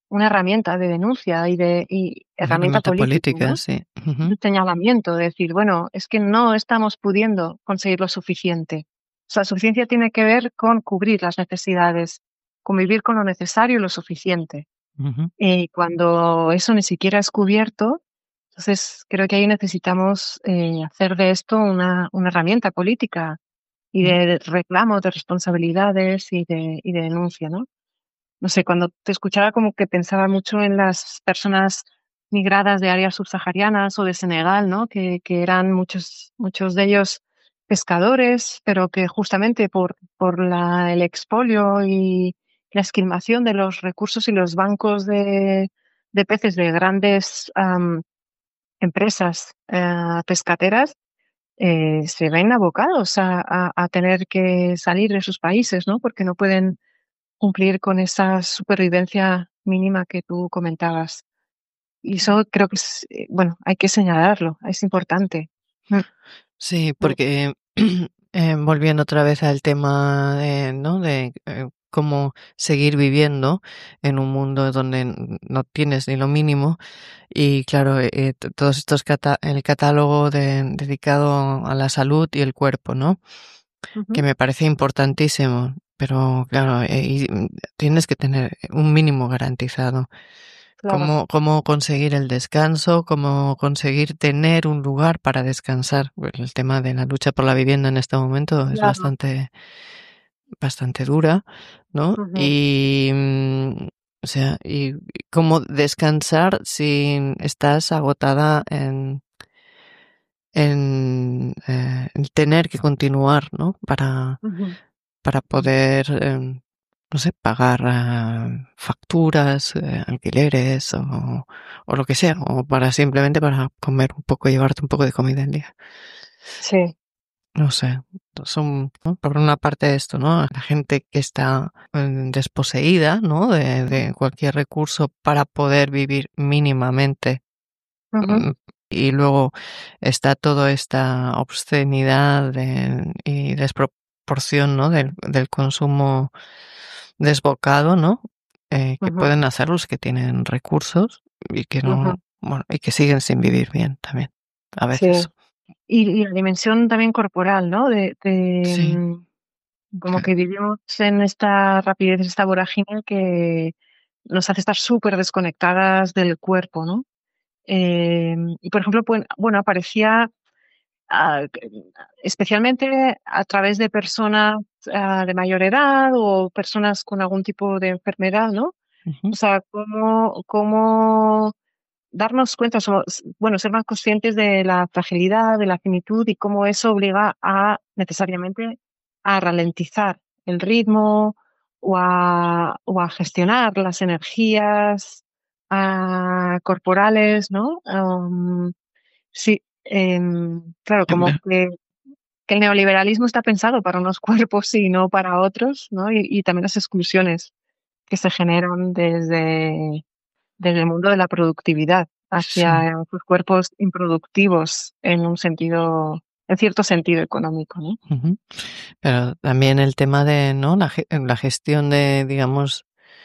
una herramienta de denuncia y Una herramienta herramienta política, política, ¿no? sí. De señalamiento, de decir, bueno, es que no estamos pudiendo conseguir lo suficiente. O sea, suficiencia tiene que ver con cubrir las necesidades, convivir con lo necesario y lo suficiente. Ujú. Y cuando eso ni siquiera es cubierto, entonces creo que ahí necesitamos hacer de esto una herramienta política y Mm. de reclamo de responsabilidades y de denuncia, ¿no? No sé, cuando te escuchaba como que pensaba mucho en las personas migradas de áreas subsaharianas o de Senegal, ¿no? Que eran muchos de ellos pescadores, pero que justamente por el expolio y la esquilmación de los recursos y los bancos de peces de grandes empresas pescateras, se ven abocados a tener que salir de sus países, ¿no? Porque no pueden cumplir con esa supervivencia mínima que tú comentabas. Y eso creo que es, bueno, hay que señalarlo, es importante. Mm, Sí, mm, porque volviendo otra vez al tema de, ¿no? de cómo seguir viviendo en un mundo donde no tienes ni lo mínimo y claro, todos estos el catálogo dedicado a la salud y el cuerpo, ¿no? Que ujú, me parece importantísimo, pero claro, tienes que tener un mínimo garantizado. claro, Cómo conseguir el descanso, cómo conseguir tener un lugar para descansar. Pues el tema de la lucha por la vivienda en este momento es claro. bastante dura, ¿no? Ujú, Y, o sea, y cómo descansar si estás agotada en tener que continuar, ¿no? ujú, Para poder, no sé, pagar facturas, alquileres o lo que sea, o para simplemente para comer un poco, llevarte un poco de comida al día. sí. No sé, son, ¿no? Por una parte esto, ¿no? La gente que está desposeída, ¿no? De cualquier recurso para poder vivir mínimamente. Ujú, mm, Y luego está toda esta obscenidad y desproporción, ¿no? Del consumo desbocado, ¿no? Que ujú, pueden hacer los que tienen recursos y que no, ujú, bueno, y que siguen sin vivir bien también, a veces. sí. Y la dimensión también corporal, ¿no? Sí, Como que vivimos en esta rapidez, esta vorágine que nos hace estar súper desconectadas del cuerpo, ¿no? Y por ejemplo, pues, bueno, aparecía especialmente a través de personas de mayor edad o personas con algún tipo de enfermedad, ¿no? ujú, O sea, cómo darnos cuenta, bueno, ser más conscientes de la fragilidad, de la finitud y cómo eso obliga a necesariamente a ralentizar el ritmo o a gestionar las energías corporales, ¿no? Sí, claro, como siempre. que el neoliberalismo está pensado para unos cuerpos y no para otros, ¿no? Y también las exclusiones que se generan desde el mundo de la productividad Sí. hacia sus cuerpos improductivos en un sentido, en cierto sentido económico, ¿no? Ujú. Pero también el tema de, ¿no? La gestión de, digamos,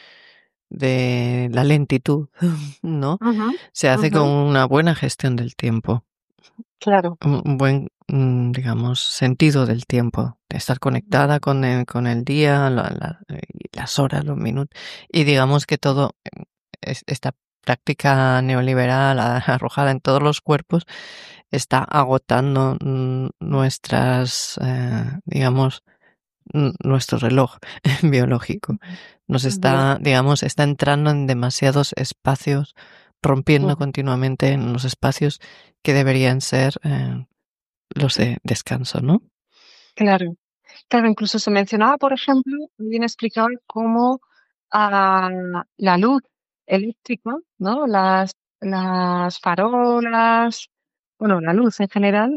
de la lentitud, ¿no? Ujú, Se hace ujú, con una buena gestión del tiempo. claro. Un buen, digamos, sentido del tiempo, de estar conectada con el día, las horas, los minutos, y digamos que todo, esta práctica neoliberal arrojada en todos los cuerpos está agotando nuestras, digamos, nuestro reloj biológico. Nos Ujú, está, digamos, está entrando en demasiados espacios, rompiendo ujú, continuamente en los espacios que deberían ser los de descanso, ¿no? claro. Claro, incluso se mencionaba, por ejemplo, bien explicado cómo ah, la luz eléctrica, ¿no? Las farolas, bueno, la luz en general,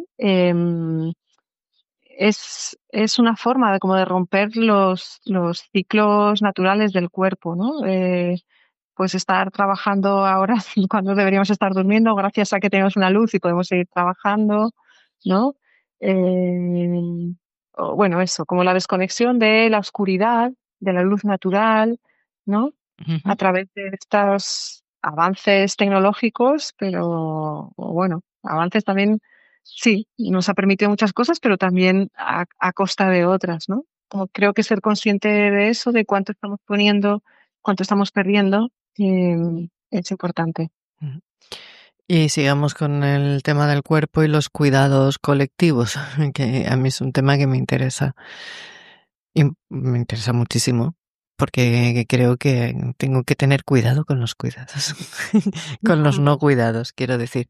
es una forma de como de romper los ciclos naturales del cuerpo, ¿no? Pues estar trabajando ahora cuando deberíamos estar durmiendo, gracias a que tenemos una luz y podemos seguir trabajando, ¿no? Eh, o bueno, eso, como la desconexión de la oscuridad, de la luz natural, ¿no? a través de estos avances tecnológicos, pero bueno, avances también, sí, nos ha permitido muchas cosas, pero también a costa de otras, ¿no? Como creo que ser consciente de eso, de cuánto estamos poniendo, cuánto estamos perdiendo, es importante. Y sigamos con el tema del cuerpo y los cuidados colectivos, que a mí es un tema que me interesa. Y me interesa muchísimo, porque creo que tengo que tener cuidado con los cuidados, con los no cuidados, quiero decir.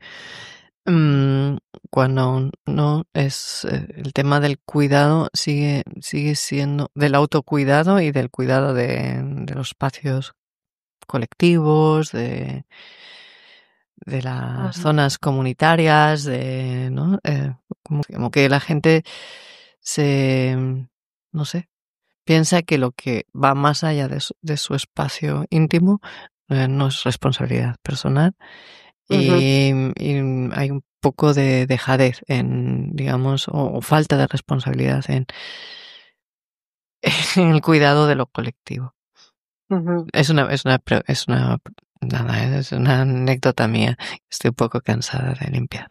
Cuando no es el tema del cuidado sigue siendo del autocuidado y del cuidado de los espacios colectivos, de las zonas comunitarias, ¿no? Como que la gente no sé, piensa que lo que va más allá de su espacio íntimo no es responsabilidad personal y hay un poco de dejadez digamos, o falta de responsabilidad en el cuidado de lo colectivo. Nada, es una anécdota mía. Estoy un poco cansada de limpiar.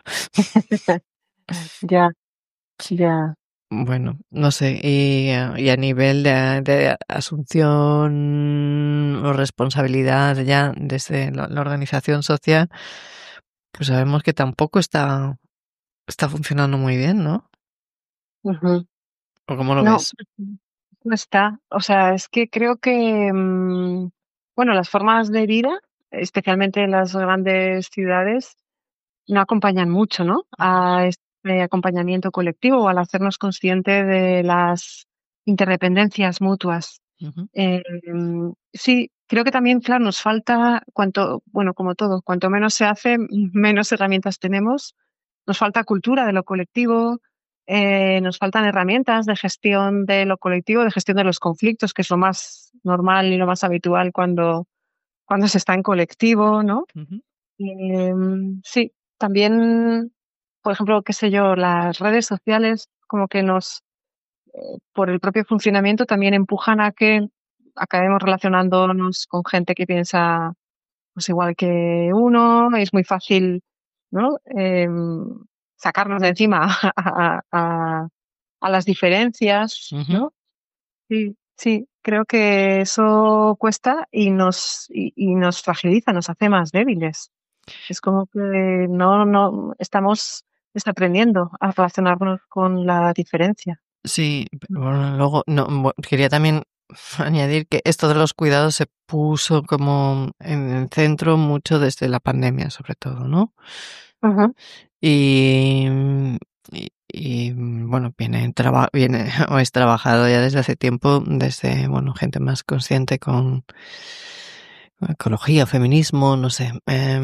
Ya, ya. Bueno, no sé, y a nivel de asunción o responsabilidad ya desde la organización social, pues sabemos que tampoco está funcionando muy bien, ¿no? ¿O cómo lo No, ves? no está. O sea, es que creo que, bueno, las formas de vida, especialmente en las grandes ciudades, no acompañan mucho, ¿no? A este acompañamiento colectivo o al hacernos consciente de las interdependencias mutuas. Ujú, Sí, creo que también, claro, nos falta bueno, como todo, cuanto menos se hace, menos herramientas tenemos. Nos falta cultura de lo colectivo, nos faltan herramientas de gestión de lo colectivo, de gestión de los conflictos, que es lo más normal y lo más habitual cuando se está en colectivo, ¿no? ujú. Sí, también, por ejemplo, qué sé yo, las redes sociales como que por el propio funcionamiento, también empujan a que acabemos relacionándonos con gente que piensa pues igual que uno. Es muy fácil, ¿no? Sacarnos de encima a las diferencias, Ujú. ¿no? Sí, sí, creo que eso cuesta y nos fragiliza, nos hace más débiles. Es como que no estamos desaprendiendo a relacionarnos con la diferencia. Sí, bueno, luego no, quería también añadir que esto de los cuidados se puso como en el centro mucho desde la pandemia, sobre todo, ¿no? Ujú, Y, bueno, viene o es trabajado ya desde hace tiempo, desde, bueno, gente más consciente con ecología, feminismo, no sé.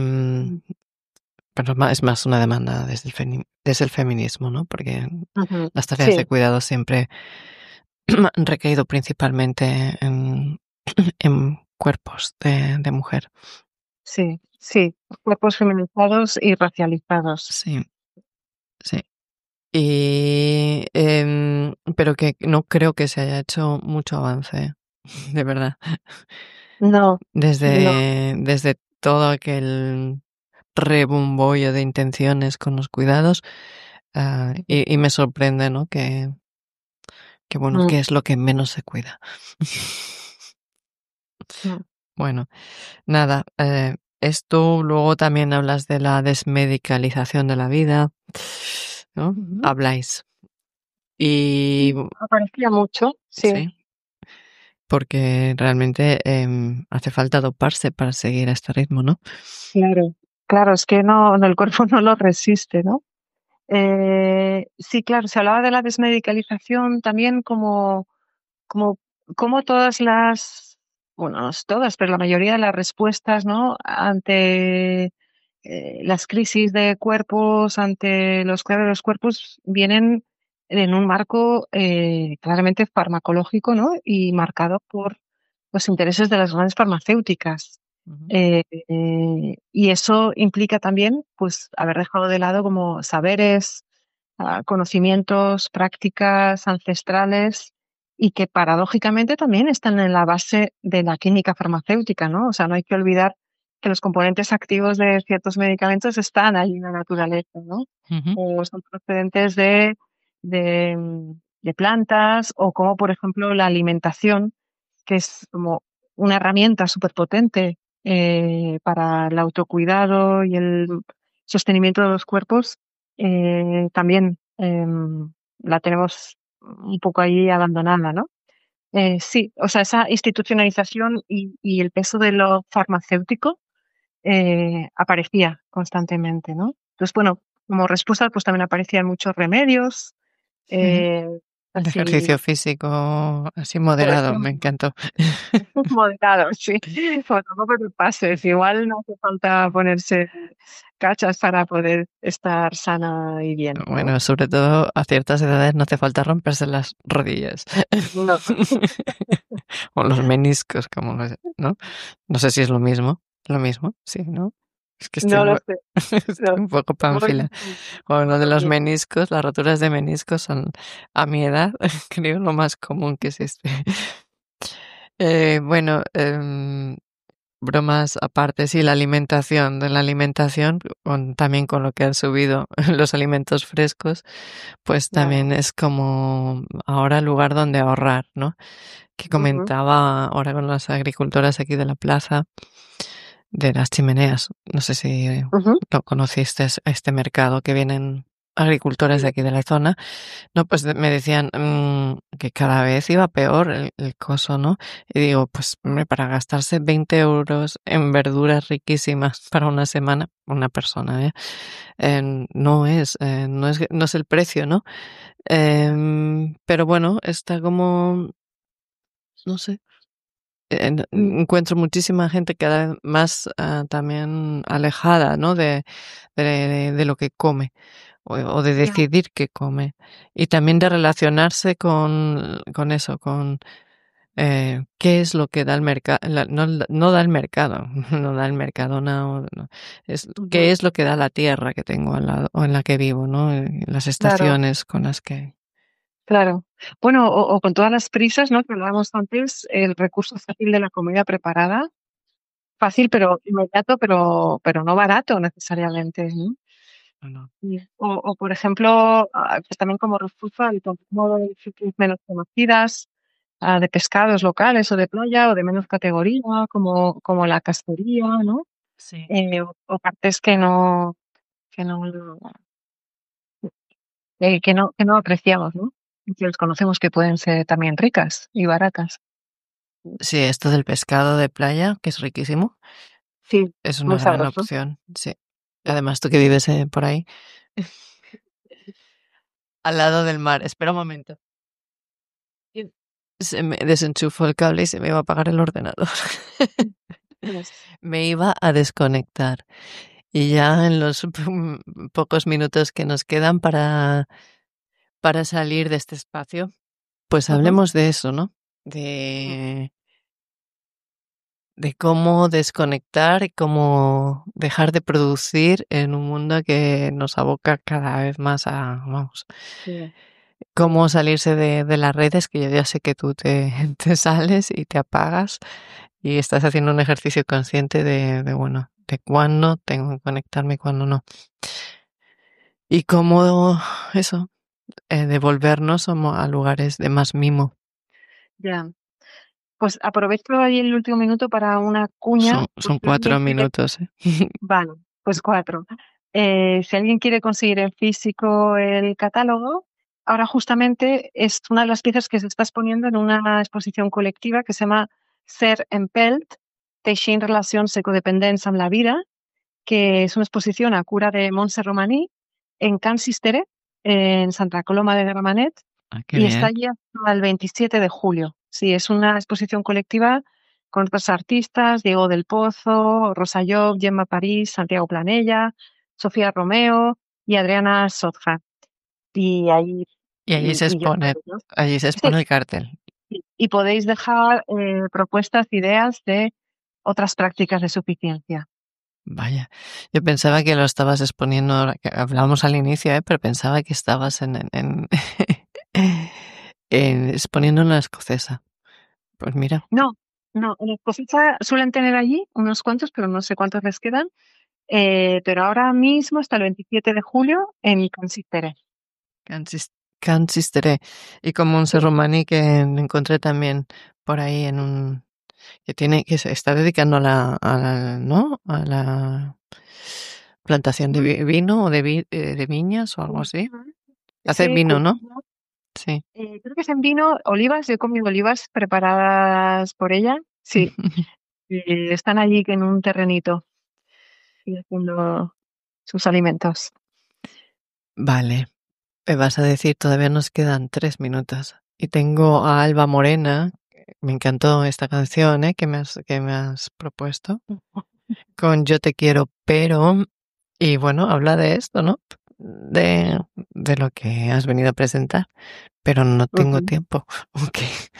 Pero es más una demanda desde el feminismo, ¿no? Porque ujú. las tareas de Sí, cuidado siempre han recaído principalmente en cuerpos de mujer. sí, sí. Cuerpos feminizados y racializados. Sí, sí. Y, pero que no creo que se haya hecho mucho avance, de verdad. No, no. Desde todo aquel rebumbollo de intenciones con los cuidados, y me sorprende, ¿no? Que bueno, Mm, que es lo que menos se cuida. mm, Bueno, nada, esto luego también hablas de la desmedicalización de la vida, ¿no? ujú. Habláis. Y Aparecía mucho, sí, sí, porque realmente hace falta doparse para seguir a este ritmo, ¿no? claro. Claro, es que no, el cuerpo no lo resiste, ¿no? Sí, claro, se hablaba de la desmedicalización también como, como todas bueno, no es todas, pero la mayoría de las respuestas, ¿no? Ante las crisis de cuerpos, ante los cuidados de los cuerpos, vienen en un marco claramente farmacológico, ¿no? Y marcado por los intereses de las grandes farmacéuticas. Ujú, Y eso implica también, pues, haber dejado de lado como saberes, conocimientos, prácticas ancestrales y que paradójicamente también están en la base de la química farmacéutica, ¿no? O sea, no hay que olvidar que los componentes activos de ciertos medicamentos están ahí en la naturaleza, ¿no? Ujú. O son procedentes de plantas, o como por ejemplo la alimentación, que es como una herramienta súper potente para el autocuidado y el sostenimiento de los cuerpos, también la tenemos un poco ahí abandonada, ¿no? Sí, o sea, esa institucionalización y el peso de lo farmacéutico aparecía constantemente, ¿no? Entonces, bueno, como respuesta, pues también aparecían muchos remedios, Sí. eh, El así, ejercicio físico así por moderado, me ejemplo, encantó. moderados, sí. Pues tampoco te pases, igual no hace falta ponerse cachas para poder estar sana y bien, ¿no? Bueno, sobre todo a ciertas edades no hace falta romperse las rodillas. No, O los meniscos, ¿no? No sé si es lo mismo. Lo mismo, sí, ¿no? Es que no lo sé. estoy No, un poco supongo que pánfila. Con lo de los meniscos, las roturas de meniscos son, a mi edad, creo, lo más común que existe. Bueno, bromas aparte, sí, la alimentación, de la alimentación, también con lo que han subido los alimentos frescos, pues claro. también es como ahora el lugar donde ahorrar, ¿no? Que Ujú, comentaba ahora con las agricultoras aquí de la plaza, de las chimeneas. No sé si ujú. lo conociste, este mercado que vienen agricultores de aquí de la zona. No, pues me decían que cada vez iba peor el coso, ¿no? Y digo, pues hombre, para gastarse 20 euros en verduras riquísimas para una semana, una persona, ¿eh? No es el precio, ¿no? Pero bueno, está como, no sé, Mm, encuentro muchísima gente cada vez más también alejada, ¿no? De lo que come o de ya, decidir qué come. Y también de relacionarse con eso, con qué es lo que da el mercado, no da el mercado, no da el Mercadona, no, es qué ujú, es lo que da la tierra que tengo al lado o en la que vivo, ¿no? Las claro, estaciones con las que... claro. Bueno, o con todas las prisas, ¿no? Que hablábamos antes, el recurso fácil de la comida preparada, fácil pero inmediato, pero no barato necesariamente, ¿no? Bueno, O, por ejemplo, pues también como refugio el consumo de especies menos conocidas, de pescados locales o de playa o de menos categoría, como la cacería, ¿no? sí. O partes que no, que no apreciamos, ¿no? Y que desconocemos que pueden ser también ricas y baratas. Sí, esto del pescado de playa, que es riquísimo, Sí, es una muy gran sabroso. opción, sí. Además, tú que vives por ahí, al lado del mar. Espera un momento. Se me desenchufó el cable y se me iba a apagar el ordenador. Pues, Me iba a desconectar. Y ya en los pocos minutos que nos quedan para salir de este espacio, pues ujú, hablemos de eso, ¿no? De, de cómo desconectar y cómo dejar de producir en un mundo que nos aboca cada vez más a, vamos, sí, cómo salirse de las redes, que yo ya sé que tú te sales y te apagas y estás haciendo un ejercicio consciente bueno, de cuándo tengo que conectarme y cuándo no. Y cómo eso, devolvernos a lugares de más mimo. ya. Pues aprovecho ahí el último minuto para una cuña, por Son si alguien 4 quiere. minutos, ¿eh? Vale, pues 4. Si alguien quiere conseguir en físico el catálogo, ahora justamente es una de las piezas que se está exponiendo en una exposición colectiva que se llama Ser en Pelt, Teixint relacions ecodependents amb la vida, que es una exposición a cura de Montse Romaní en Can Sistere, en Santa Coloma de Gramenet, Ah, qué y está bien. allí hasta el 27 de julio. Sí, es una exposición colectiva con otros artistas, Diego del Pozo, Rosa Llop, Gemma París, Santiago Planella, Sofía Romeo y Adriana Sotja. Y ahí, Y y yo entre ellos. allí se Sí, expone el cartel. y podéis dejar propuestas, ideas de otras prácticas de suficiencia. Vaya, yo pensaba que lo estabas exponiendo, ahora que hablábamos al inicio, pero pensaba que estabas exponiendo en la escocesa. Pues mira, No, en la escocesa suelen tener allí unos cuantos, pero no sé cuántos les quedan. Pero ahora mismo, hasta el 27 de julio, en Consistere. Cansistere. Y como un ser romaní que encontré también por ahí en un... que se está dedicando ¿no? A la plantación de vino o de viñas o algo así. Hacer Sí, vino, ¿no? Sí. creo que es en vino, olivas. Yo he comido olivas preparadas por ella. Sí, están allí en un terrenito y haciendo sus alimentos. Vale. Me vas a decir, todavía nos quedan 3 minutos. Y tengo a Alba Morena. Me encantó esta canción, que me has propuesto. Con Yo te quiero, pero... Y bueno, habla de esto, ¿no? De lo que has venido a presentar. Pero no tengo tiempo. Ok.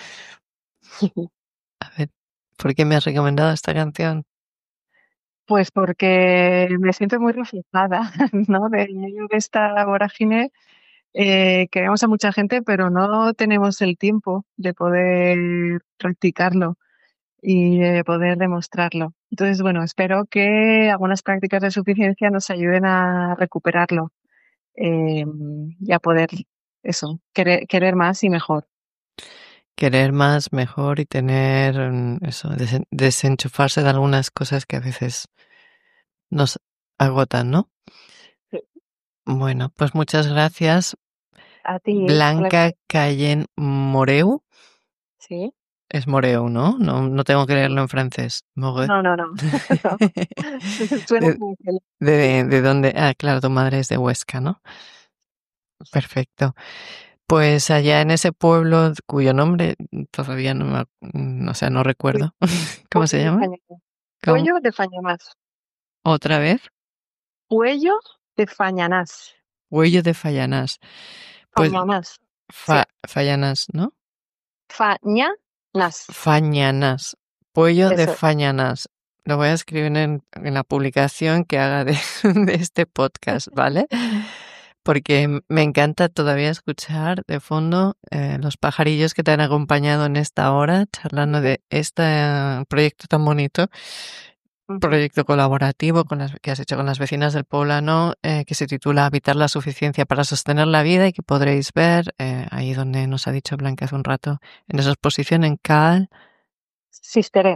A ver, ¿por qué me has recomendado esta canción? Pues porque me siento muy reflejada, ¿no? En medio de esta vorágine, queremos a mucha gente, pero no tenemos el tiempo de poder practicarlo y de poder demostrarlo. Entonces, bueno, espero que algunas prácticas de suficiencia nos ayuden a recuperarlo y a poder, querer más y mejor. Querer más, mejor y tener eso, desenchufarse de algunas cosas que a veces nos agotan, ¿no? Sí. Bueno, pues muchas gracias. A ti, Blanca Cayen Moreu. Sí. Es Moreu, ¿no? No tengo que leerlo en francés. Moreu. No. Suena muy bien. ¿De dónde? Ah, claro, tu madre es de Huesca, ¿no? Perfecto. Pues allá en ese pueblo cuyo nombre todavía no recuerdo. ¿Cómo se llama? Puello de Fañanás. ¿Otra vez? Puello de Fañanás. Puello de Fayanás. Pues Fañanás. Fayanás, ¿no? Fañanás. Fañanás. Puello de Eso. Fañanás. Lo voy a escribir en la publicación que haga de este podcast, ¿vale? Porque me encanta todavía escuchar de fondo los pajarillos que te han acompañado en esta hora, charlando de este proyecto tan bonito, proyecto colaborativo que has hecho con las vecinas del Poblano, que se titula Habitar la suficiencia para sostener la vida y que podréis ver ahí donde nos ha dicho Blanca hace un rato, en esa exposición en Cal Sistere.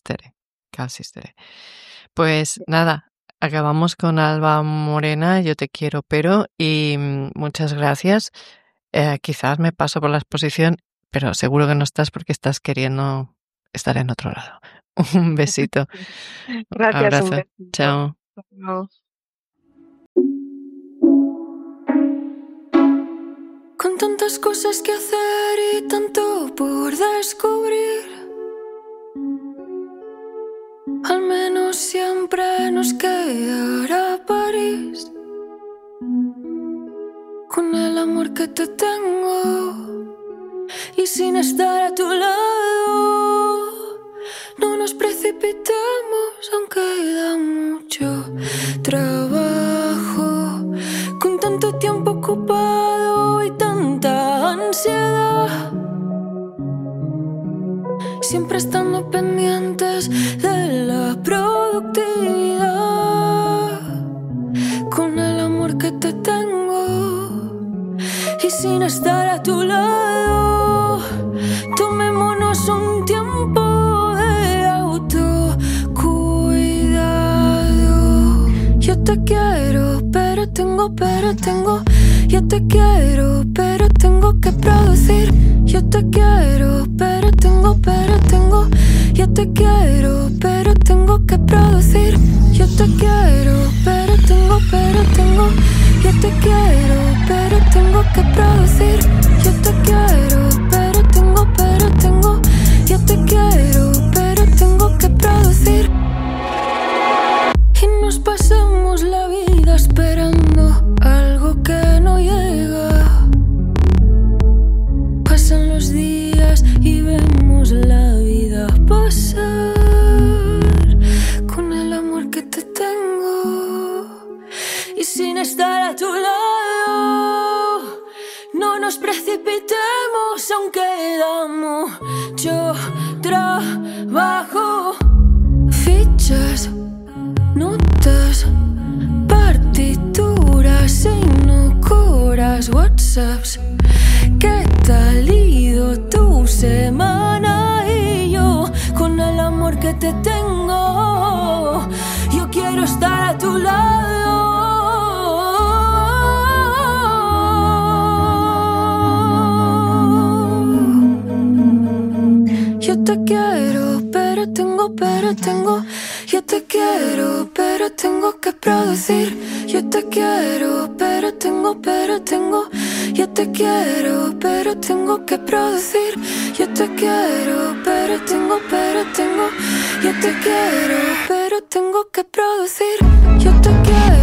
Pues nada, acabamos con Alba Morena, Yo te quiero, pero, y muchas gracias. Quizás me paso por la exposición, pero seguro que no estás porque estás queriendo estar en otro lado. Un besito. Gracias. Abrazo. Un besito. Chao. No. Con tantas cosas que hacer y tanto por descubrir, al menos siempre nos quedará París. Con el amor que te tengo y sin estar a tu lado, no nos precipitemos, aunque queda mucho trabajo. Con tanto tiempo ocupado y tanta ansiedad, siempre estando pendientes de la productividad. Con el amor que te tengo y sin estar a tu lado, tomémonos un tiempo de autocuidado. Yo te quiero, pero tengo. Yo te quiero, pero tengo que producir. Yo te quiero, pero tengo. Yo te quiero, pero tengo que producir. Yo te quiero, pero tengo. Yo te quiero, pero tengo que producir. Yo te quiero, pero tengo. Yo te quiero, pero tengo que producir. Y nos pasamos la vida esperando algo que no llega. Pasan los días y vemos la vida pasar. Con el amor que te tengo y sin estar a tu lado, Yo trabajo. Fichas, notas, partituras, inocuras, WhatsApps. ¿Qué tal ido tu semana? Y yo, con el amor que te tengo, yo quiero estar a tu lado. Yo te quiero, pero tengo. Yo te quiero, pero tengo que producir. Yo te quiero, pero tengo. Yo te quiero, pero tengo que producir. Yo te quiero, pero tengo. Yo te quiero, pero tengo que producir. Yo te quiero.